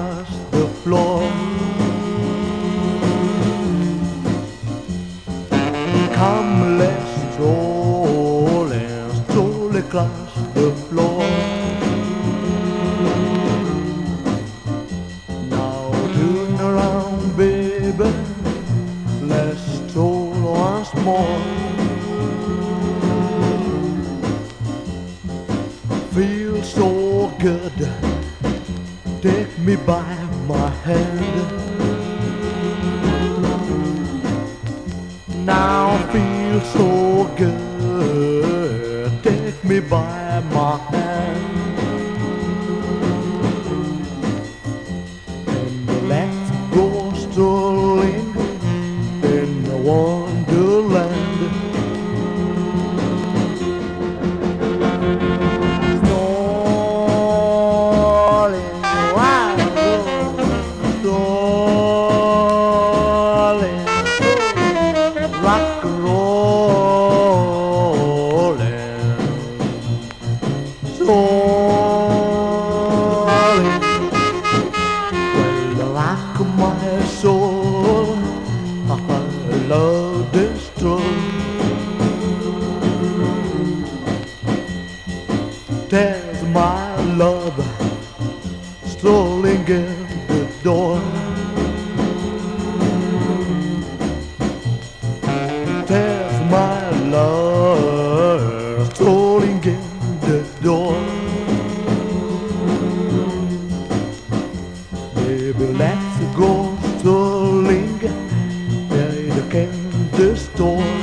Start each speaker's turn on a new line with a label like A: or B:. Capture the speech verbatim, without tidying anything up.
A: across the floor. Come, let's stroll and stroll across the floor. Now turn around, baby, let's stroll once more. Feels so good, take me by my hand. Now feels so good, take me by my hand. And let's go strolling in the wonderland. Rock and rollin', soaring, well, the rock of my soul, I love this tune. There's my love strolling in the door. There's my love strolling in the door. Baby, let's go strolling in the candy store.